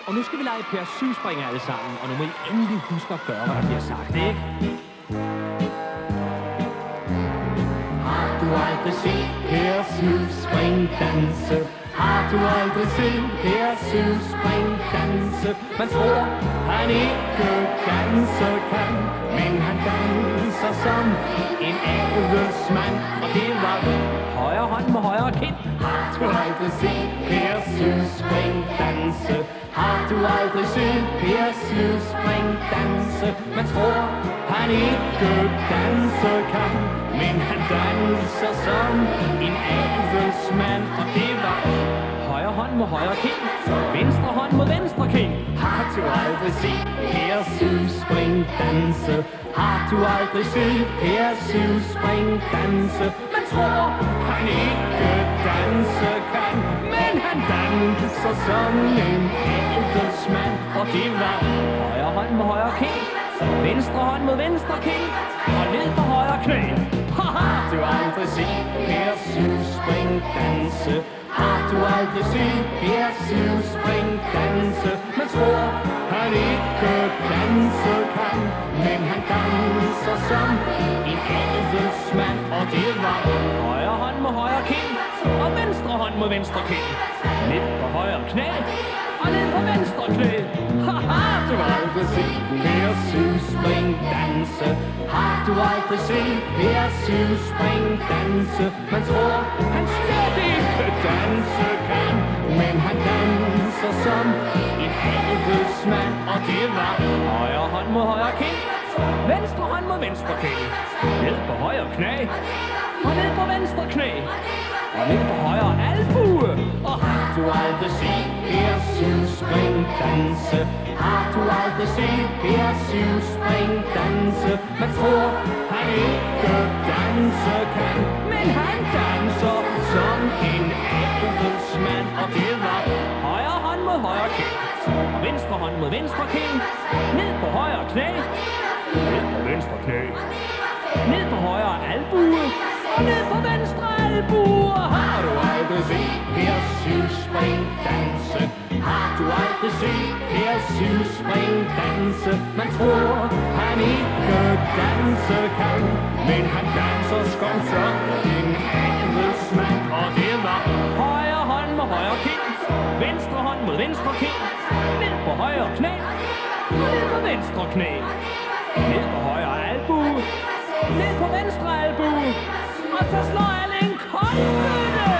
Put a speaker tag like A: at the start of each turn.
A: Og nu skal vi lege Per Syvspring alle sammen, og nu må I endelig huske at gøre, hvad der bliver sagt, ikke?
B: Har du aldrig set Per Syvspring danse? Har du aldrig set Per Syvspring danse? Man tror, han ikke danse kan, men han danser som en adelsmand. Og det var
A: Højre hånd med højre kind.
B: Har du aldrig set Per Syvspring danse? Har du aldrig set Per Syvspring danse? Man tror, han ikke danse kan, men han danser som en adelsmand. Og det var
A: Højre hånd med højre kind. Venstre hånd mod venstre kind.
B: Har du aldrig set Per Syvspring danse? Har du aldrig set Per Syvspring danse? Man tror, han ikke danse kan, men han danser som en adelsmand. Og det var
A: Højre hånd med højre kind. Venstre hånd mod venstre kind. Og ned på højre knæ.
B: Har du aldrig set Per Syvspring danse? Har du aldrig set Per Syvspring danse? Man tror, han ikke danse kan, men han danser som en adelsmand. Og det var
A: Højre hånd med højre kind. Og venstre hånd mod venstre kind. Ned på højre knæ. Og ned på venstre knæ.
B: Har du aldrig set Per Syvspring danse? Har du aldrig set Per Syvspring danse? Man tror, han slet ikke danse kan, men han danser som en adelsmand. Og det var
A: Højre hånd mod højre kind. Venstre hånd mod venstre kind. Ned på højre knæ. Og ned på venstre knæ. Og ned på højre albue.
B: Og har du aldrig set Per Syvspring danse? Har du aldrig set Per Syvspring danse? Man tror, han ikke danse kan, men han danser som en adelsmand. Og det var
A: Højre hånd mod højre kind. Og venstre hånd mod venstre kind. Ned på højre knæ. Ned på venstre knæ. Ned på højre albue. Og ned på venstre albue.
B: Har du aldrig set Per Syvspring danse? Har du aldrig set Per Syvspring danse? Man tror, han ikke danse kan, men han danser skam som en adelsmand. Og det var
A: Højre hånd med højre kind. Venstre hånd mod venstre kind. Ned på højre knæ. Og ned på venstre knæ. Ned på højre albue. Ned på venstre albue. Og så slår alle en koldbøtte.